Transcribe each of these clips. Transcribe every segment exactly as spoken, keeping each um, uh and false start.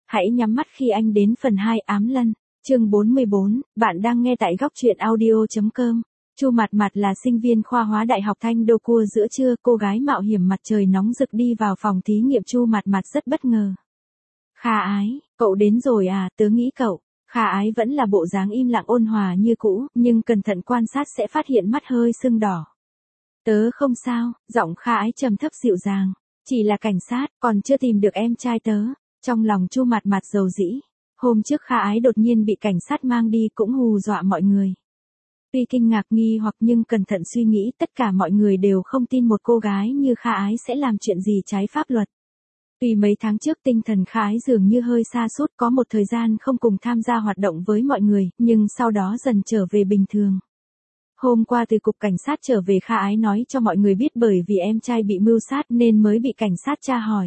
Hãy nhắm mắt khi anh đến phần hai ám lân. Chương bốn mươi bốn, bạn đang nghe tại góc truyện audio.com. Chu Mạt Mạt là sinh viên khoa hóa đại học Thanh Đô Cua. Giữa trưa, cô gái mạo hiểm mặt trời nóng rực đi vào phòng thí nghiệm. Chu Mạt Mạt rất bất ngờ. Kha Ái, cậu đến rồi à, tớ nghĩ cậu. Kha Ái vẫn là bộ dáng im lặng ôn hòa như cũ, nhưng cẩn thận quan sát sẽ phát hiện mắt hơi sưng đỏ. Tớ không sao, giọng Kha Ái trầm thấp dịu dàng. Chỉ là cảnh sát, còn chưa tìm được em trai tớ. Trong lòng Chu Mạt Mạt dầu dĩ. Hôm trước Kha Ái đột nhiên bị cảnh sát mang đi cũng hù dọa mọi người. Tuy kinh ngạc nghi hoặc nhưng cẩn thận suy nghĩ, tất cả mọi người đều không tin một cô gái như Kha Ái sẽ làm chuyện gì trái pháp luật. Tuy mấy tháng trước tinh thần Kha Ái dường như hơi sa sút, có một thời gian không cùng tham gia hoạt động với mọi người, nhưng sau đó dần trở về bình thường. Hôm qua từ cục cảnh sát trở về, Kha Ái nói cho mọi người biết bởi vì em trai bị mưu sát nên mới bị cảnh sát tra hỏi.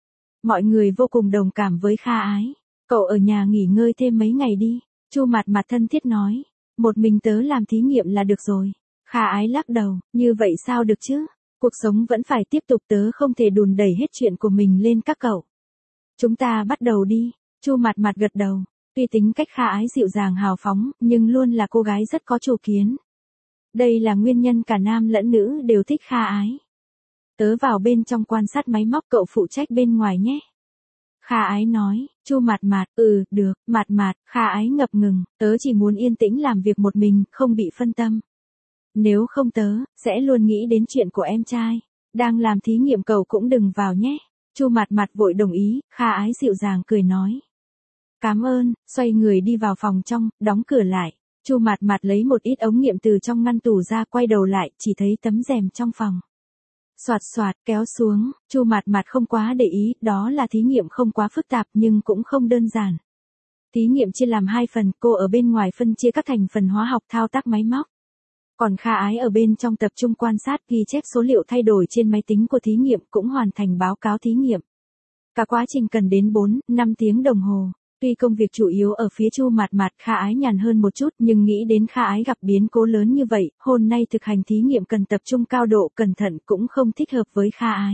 Mọi người vô cùng đồng cảm với Kha Ái. Cậu ở nhà nghỉ ngơi thêm mấy ngày đi, Chu Mạt Mạt thân thiết nói. Một mình tớ làm thí nghiệm là được rồi. Kha Ái lắc đầu, như vậy sao được chứ? Cuộc sống vẫn phải tiếp tục, tớ không thể đùn đẩy hết chuyện của mình lên các cậu. Chúng ta bắt đầu đi, Chu Mạt Mạt gật đầu. Tuy tính cách Kha Ái dịu dàng hào phóng, nhưng luôn là cô gái rất có chủ kiến. Đây là nguyên nhân cả nam lẫn nữ đều thích Kha Ái. Tớ vào bên trong quan sát máy móc, cậu phụ trách bên ngoài nhé. Kha Ái nói. Chu Mạt Mạt, ừ, được, Mạt Mạt. Kha Ái ngập ngừng, tớ chỉ muốn yên tĩnh làm việc một mình, không bị phân tâm. Nếu không tớ, sẽ luôn nghĩ đến chuyện của em trai. Đang làm thí nghiệm cậu cũng đừng vào nhé. Chu Mạt Mạt vội đồng ý, Kha Ái dịu dàng cười nói. Cảm ơn, xoay người đi vào phòng trong, đóng cửa lại. Chu Mạt Mạt lấy một ít ống nghiệm từ trong ngăn tủ ra, quay đầu lại, chỉ thấy tấm rèm trong phòng. Soạt soạt, kéo xuống, Chu Mạt Mạt không quá để ý, đó là thí nghiệm không quá phức tạp nhưng cũng không đơn giản. Thí nghiệm chia làm hai phần, cô ở bên ngoài phân chia các thành phần hóa học thao tác máy móc. Còn Kha Ái ở bên trong tập trung quan sát, ghi chép số liệu thay đổi trên máy tính của thí nghiệm, cũng hoàn thành báo cáo thí nghiệm. Cả quá trình cần đến bốn, năm tiếng đồng hồ. Tuy công việc chủ yếu ở phía Chu Mạt Mạt, Kha Ái nhàn hơn một chút, nhưng nghĩ đến Kha Ái gặp biến cố lớn như vậy, hôm nay thực hành thí nghiệm cần tập trung cao độ cẩn thận cũng không thích hợp với Kha Ái.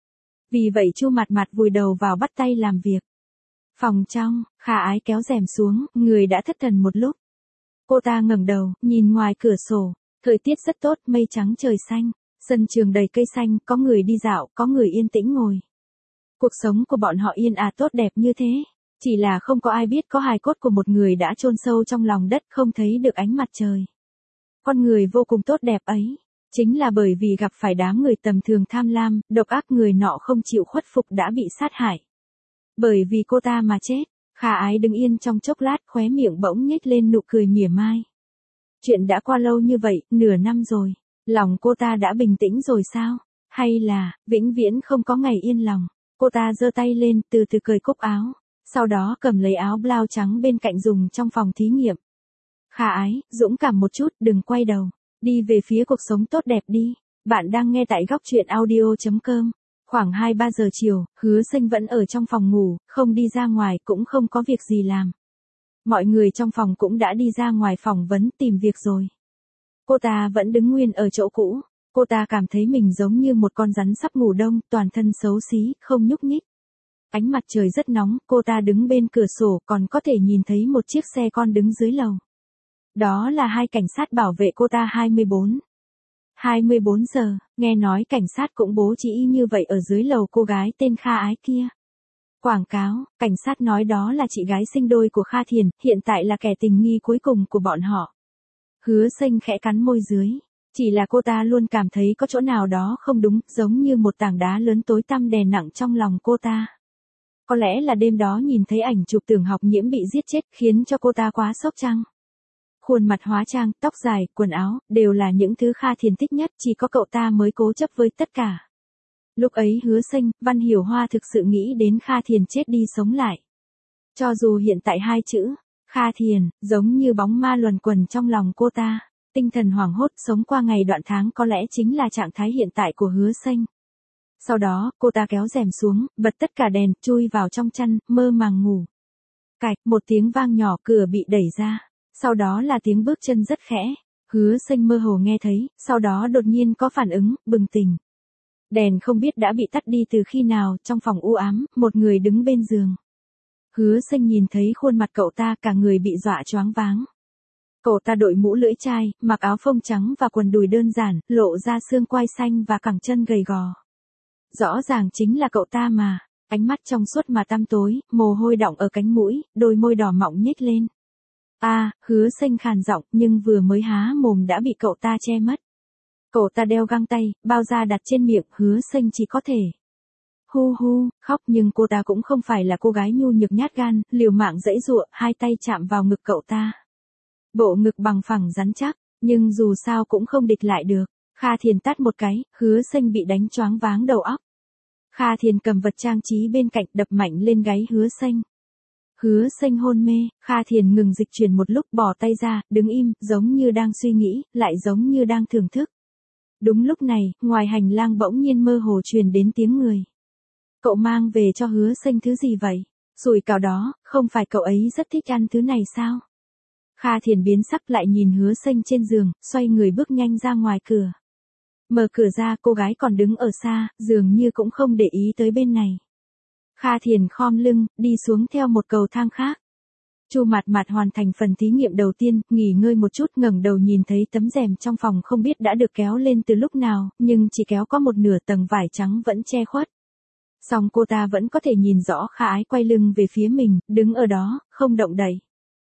Vì vậy Chu Mạt Mạt vùi đầu vào bắt tay làm việc. Phòng trong, Kha Ái kéo rèm xuống, người đã thất thần một lúc. Cô ta ngẩng đầu, nhìn ngoài cửa sổ, thời tiết rất tốt, mây trắng trời xanh, sân trường đầy cây xanh, có người đi dạo, có người yên tĩnh ngồi. Cuộc sống của bọn họ yên ả tốt đẹp như thế. Chỉ là không có ai biết có hài cốt của một người đã chôn sâu trong lòng đất, không thấy được ánh mặt trời. Con người vô cùng tốt đẹp ấy, chính là bởi vì gặp phải đám người tầm thường tham lam, độc ác, người nọ không chịu khuất phục đã bị sát hại. Bởi vì cô ta mà chết. Kha Ái đứng yên trong chốc lát, khóe miệng bỗng nhếch lên nụ cười mỉa mai. Chuyện đã qua lâu như vậy, nửa năm rồi, lòng cô ta đã bình tĩnh rồi sao? Hay là, vĩnh viễn không có ngày yên lòng? Cô ta giơ tay lên, từ từ cởi cúc áo. Sau đó cầm lấy áo blau trắng bên cạnh dùng trong phòng thí nghiệm. Kha Ái, dũng cảm một chút, đừng quay đầu. Đi về phía cuộc sống tốt đẹp đi. Bạn đang nghe tại góc truyện audio.com. Khoảng hai ba giờ chiều, Hứa Sinh vẫn ở trong phòng ngủ, không đi ra ngoài, cũng không có việc gì làm. Mọi người trong phòng cũng đã đi ra ngoài phỏng vấn tìm việc rồi. Cô ta vẫn đứng nguyên ở chỗ cũ. Cô ta cảm thấy mình giống như một con rắn sắp ngủ đông, toàn thân xấu xí, không nhúc nhích. Ánh mặt trời rất nóng, cô ta đứng bên cửa sổ còn có thể nhìn thấy một chiếc xe con đứng dưới lầu. Đó là hai cảnh sát bảo vệ cô ta. hai mươi bốn hai mươi bốn giờ, nghe nói cảnh sát cũng bố trí như vậy ở dưới lầu cô gái tên Kha Ái kia. Quảng cáo, cảnh sát nói đó là chị gái sinh đôi của Kha Thiền, hiện tại là kẻ tình nghi cuối cùng của bọn họ. Hứa Sinh khẽ cắn môi dưới. Chỉ là cô ta luôn cảm thấy có chỗ nào đó không đúng, giống như một tảng đá lớn tối tăm đè nặng trong lòng cô ta. Có lẽ là đêm đó nhìn thấy ảnh chụp Tưởng Học Nhiễm bị giết chết khiến cho cô ta quá sốc chăng? Khuôn mặt hóa trang, tóc dài, quần áo, đều là những thứ Kha Thiền thích nhất, chỉ có cậu ta mới cố chấp với tất cả. Lúc ấy Hứa Sinh, Văn Hiểu Hoa thực sự nghĩ đến Kha Thiền chết đi sống lại. Cho dù hiện tại hai chữ, Kha Thiền, giống như bóng ma luẩn quẩn trong lòng cô ta, tinh thần hoảng hốt sống qua ngày đoạn tháng có lẽ chính là trạng thái hiện tại của Hứa Sinh. Sau đó, cô ta kéo rèm xuống, bật tất cả đèn, chui vào trong chăn, mơ màng ngủ. Cạch, một tiếng vang nhỏ, cửa bị đẩy ra. Sau đó là tiếng bước chân rất khẽ. Hứa Sinh mơ hồ nghe thấy, sau đó đột nhiên có phản ứng, bừng tỉnh. Đèn không biết đã bị tắt đi từ khi nào, trong phòng u ám, một người đứng bên giường. Hứa Xanh nhìn thấy khuôn mặt cậu ta cả người bị dọa choáng váng. Cậu ta đội mũ lưỡi chai, mặc áo phông trắng và quần đùi đơn giản, lộ ra xương quai xanh và cẳng chân gầy gò. Rõ ràng chính là cậu ta mà, ánh mắt trong suốt mà tăm tối, mồ hôi đọng ở cánh mũi, đôi môi đỏ mọng nhếch lên. A, à, Hứa Xanh khàn giọng, nhưng vừa mới há mồm đã bị cậu ta che mất. Cậu ta đeo găng tay, bao da đặt trên miệng, Hứa Xanh chỉ có thể hu hu, khóc, nhưng cô ta cũng không phải là cô gái nhu nhược nhát gan, liều mạng giãy giụa, hai tay chạm vào ngực cậu ta. Bộ ngực bằng phẳng rắn chắc, nhưng dù sao cũng không địch lại được. Kha Thiền tát một cái, Hứa Xanh bị đánh choáng váng đầu óc. Kha Thiền cầm vật trang trí bên cạnh đập mạnh lên gáy Hứa Xanh. Hứa Xanh hôn mê, Kha Thiền ngừng dịch chuyển một lúc bỏ tay ra, đứng im, giống như đang suy nghĩ, lại giống như đang thưởng thức. Đúng lúc này, ngoài hành lang bỗng nhiên mơ hồ truyền đến tiếng người. Cậu mang về cho Hứa Xanh thứ gì vậy? Sủi cảo đó, không phải cậu ấy rất thích ăn thứ này sao? Kha Thiền biến sắc lại nhìn Hứa Xanh trên giường, xoay người bước nhanh ra ngoài cửa. Mở cửa ra, cô gái còn đứng ở xa, dường như cũng không để ý tới bên này. Kha Thiền khom lưng, đi xuống theo một cầu thang khác. Chu Mạt Mạt hoàn thành phần thí nghiệm đầu tiên, nghỉ ngơi một chút, ngẩng đầu nhìn thấy tấm rèm trong phòng không biết đã được kéo lên từ lúc nào, nhưng chỉ kéo có một nửa tầng vải trắng vẫn che khuất. Song cô ta vẫn có thể nhìn rõ Kha Ái quay lưng về phía mình, đứng ở đó, không động đậy.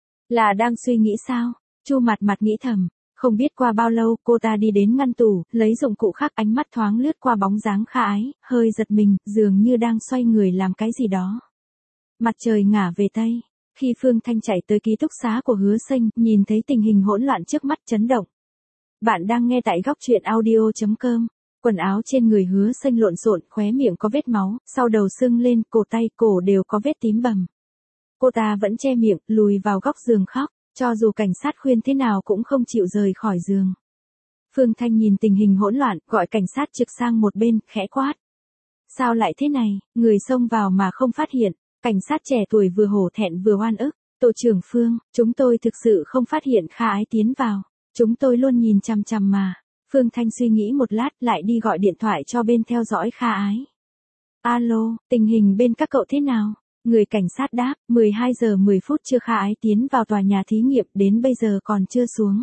Là đang suy nghĩ sao? Chu Mạt Mạt nghĩ thầm. Không biết qua bao lâu, cô ta đi đến ngăn tủ, lấy dụng cụ khác, ánh mắt thoáng lướt qua bóng dáng Kha Ái, hơi giật mình, dường như đang xoay người làm cái gì đó. Mặt trời ngả về tây, khi Phương Thanh chạy tới ký túc xá của Hứa Xanh, nhìn thấy tình hình hỗn loạn trước mắt chấn động. Bạn đang nghe tại góc truyện audio chấm com. Quần áo trên người Hứa Xanh lộn xộn, khóe miệng có vết máu, sau đầu sưng lên, cổ tay, cổ đều có vết tím bầm. Cô ta vẫn che miệng, lùi vào góc giường khóc. Cho dù cảnh sát khuyên thế nào cũng không chịu rời khỏi giường. Phương Thanh nhìn tình hình hỗn loạn, gọi cảnh sát trực sang một bên, khẽ quát. Sao lại thế này, người xông vào mà không phát hiện, cảnh sát trẻ tuổi vừa hổ thẹn vừa oan ức. Tổ trưởng Phương, chúng tôi thực sự không phát hiện Kha Ái tiến vào, chúng tôi luôn nhìn chằm chằm mà. Phương Thanh suy nghĩ một lát, lại đi gọi điện thoại cho bên theo dõi Kha Ái. Alo, tình hình bên các cậu thế nào? Người cảnh sát đáp, mười hai giờ mười phút trưa Kha Ái tiến vào tòa nhà thí nghiệm, đến bây giờ còn chưa xuống.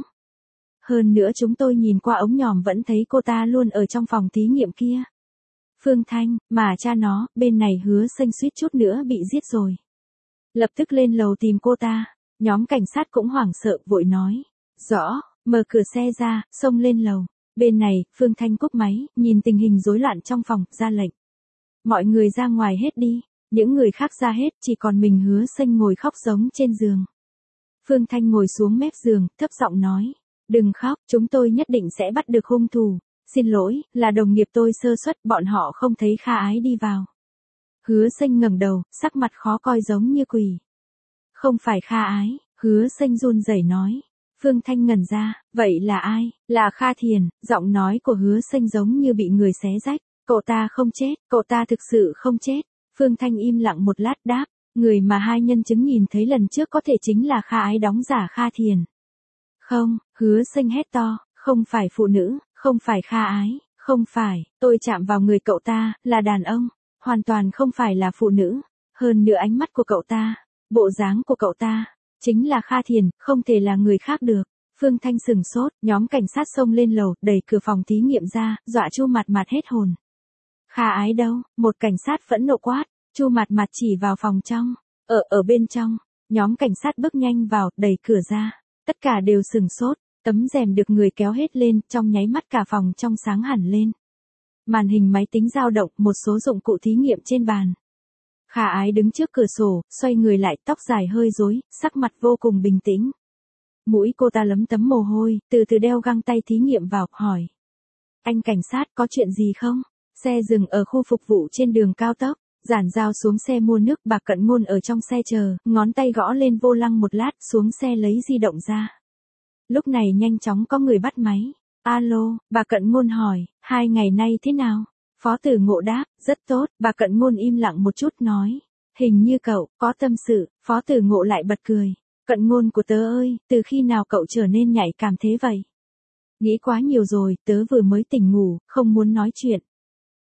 Hơn nữa chúng tôi nhìn qua ống nhòm vẫn thấy cô ta luôn ở trong phòng thí nghiệm kia. Phương Thanh, mà cha nó, bên này Hứa Xanh suýt chút nữa bị giết rồi. Lập tức lên lầu tìm cô ta, nhóm cảnh sát cũng hoảng sợ, vội nói. Rõ, mở cửa xe ra, xông lên lầu. Bên này, Phương Thanh cúp máy, nhìn tình hình rối loạn trong phòng, ra lệnh. Mọi người ra ngoài hết đi. Những người khác ra hết, chỉ còn mình Hứa Xanh ngồi khóc giống trên giường. Phương Thanh ngồi xuống mép giường, thấp giọng nói. Đừng khóc, chúng tôi nhất định sẽ bắt được hung thủ. Xin lỗi, là đồng nghiệp tôi sơ suất, bọn họ không thấy Kha Ái đi vào. Hứa Xanh ngẩng đầu, sắc mặt khó coi giống như quỷ. Không phải Kha Ái, Hứa Xanh run rẩy nói. Phương Thanh ngẩn ra, vậy là ai? Là Kha Thiền, giọng nói của Hứa Xanh giống như bị người xé rách. Cậu ta không chết, cậu ta thực sự không chết. Phương Thanh im lặng một lát đáp, người mà hai nhân chứng nhìn thấy lần trước có thể chính là Kha Ái đóng giả Kha Thiền. Không, Hứa Xanh hét to, không phải phụ nữ, không phải Kha Ái, không phải, tôi chạm vào người cậu ta, là đàn ông, hoàn toàn không phải là phụ nữ, hơn nữa ánh mắt của cậu ta, bộ dáng của cậu ta, chính là Kha Thiền, không thể là người khác được. Phương Thanh sừng sốt, nhóm cảnh sát xông lên lầu, đẩy cửa phòng thí nghiệm ra, dọa Chu Mạt Mạt hết hồn. Kha Ái đâu? Một cảnh sát phẫn nộ quát, Chu Mạt Mạt chỉ vào phòng trong. Ở ở bên trong, nhóm cảnh sát bước nhanh vào, đẩy cửa ra. Tất cả đều sừng sốt, tấm rèm được người kéo hết lên, trong nháy mắt cả phòng trong sáng hẳn lên. Màn hình máy tính dao động, một số dụng cụ thí nghiệm trên bàn. Kha Ái đứng trước cửa sổ, xoay người lại, tóc dài hơi rối, sắc mặt vô cùng bình tĩnh. Mũi cô ta lấm tấm mồ hôi, từ từ đeo găng tay thí nghiệm vào, hỏi. Anh cảnh sát, có chuyện gì không? Xe dừng ở khu phục vụ trên đường cao tốc, Giản Giao xuống xe mua nước, Bà Cận Ngôn ở trong xe chờ, ngón tay gõ lên vô lăng một lát, xuống xe lấy di động ra. Lúc này nhanh chóng có người bắt máy. Alo, Bà Cận Ngôn hỏi, hai ngày nay thế nào? Phó Tử Ngộ đáp, rất tốt, Bà Cận Ngôn im lặng một chút nói. Hình như cậu, có tâm sự, Phó Tử Ngộ lại bật cười. Cận Ngôn của tớ ơi, từ khi nào cậu trở nên nhạy cảm thế vậy? Nghĩ quá nhiều rồi, tớ vừa mới tỉnh ngủ, không muốn nói chuyện.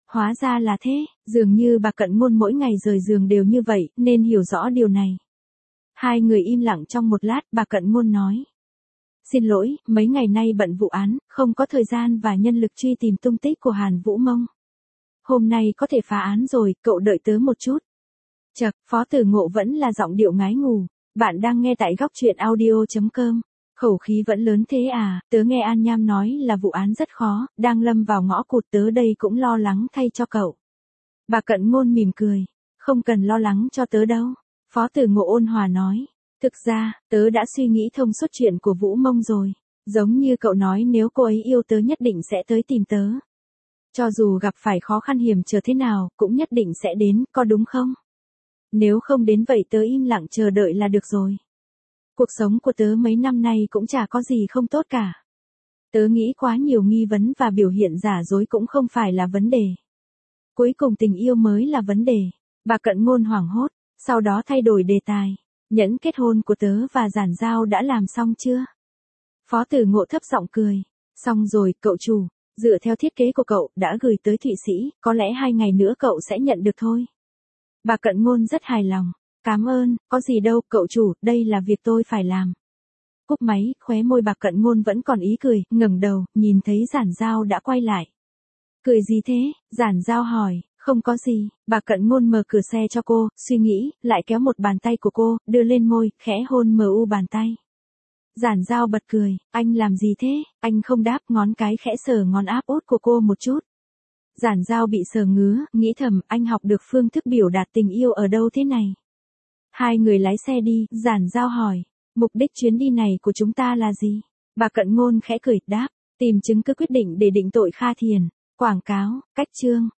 Hóa ra là thế, dường như bà Cận Ngôn mỗi ngày rời giường đều như vậy, nên hiểu rõ điều này. Hai người im lặng trong một lát, bà Cận Ngôn nói. Xin lỗi, mấy ngày nay bận vụ án, không có thời gian và nhân lực truy tìm tung tích của Hàn Vũ Mông. Hôm nay có thể phá án rồi, cậu đợi tớ một chút. Chậc, Phó Tử Ngộ vẫn là giọng điệu ngái ngủ. Bạn đang nghe tại góc truyện audio chấm com. Khẩu khí vẫn lớn thế à, tớ nghe An Nham nói là vụ án rất khó, đang lâm vào ngõ cụt, tớ đây cũng lo lắng thay cho cậu. Bà Cận Ngôn mỉm cười. Không cần lo lắng cho tớ đâu. Phó Tử Ngộ ôn hòa nói. Thực ra, tớ đã suy nghĩ thông suốt chuyện của Vũ Mông rồi. Giống như cậu nói, nếu cô ấy yêu tớ nhất định sẽ tới tìm tớ. Cho dù gặp phải khó khăn hiểm trở thế nào, cũng nhất định sẽ đến, có đúng không? Nếu không đến vậy tớ im lặng chờ đợi là được rồi. Cuộc sống của tớ mấy năm nay cũng chả có gì không tốt cả. Tớ nghĩ quá nhiều nghi vấn và biểu hiện giả dối cũng không phải là vấn đề. Cuối cùng tình yêu mới là vấn đề. Bà Cận Ngôn hoảng hốt, sau đó thay đổi đề tài. Nhẫn kết hôn của tớ và Giản Giao đã làm xong chưa? Phó Tử Ngộ thấp giọng cười. Xong rồi, cậu chủ. Dựa theo thiết kế của cậu, đã gửi tới Thụy Sĩ, có lẽ hai ngày nữa cậu sẽ nhận được thôi. Bà Cận Ngôn rất hài lòng. Cảm ơn, có gì đâu, cậu chủ, đây là việc tôi phải làm. Cúp máy, khóe môi bà Cận Ngôn vẫn còn ý cười, ngẩng đầu, nhìn thấy Giản Giao đã quay lại. Cười gì thế? Giản Giao hỏi. Không có gì, bà Cận Ngôn mở cửa xe cho cô, suy nghĩ, lại kéo một bàn tay của cô, đưa lên môi, khẽ hôn mờ u bàn tay. Giản Giao bật cười, anh làm gì thế? Anh không đáp, ngón cái khẽ sờ ngón áp út của cô một chút. Giản Giao bị sờ ngứa, nghĩ thầm, anh học được phương thức biểu đạt tình yêu ở đâu thế này? Hai người lái xe đi, Giản Giao hỏi, mục đích chuyến đi này của chúng ta là gì? Bà Cận Ngôn khẽ cười, đáp, tìm chứng cứ quyết định để định tội Kha Thiền. Quảng cáo, cách chương.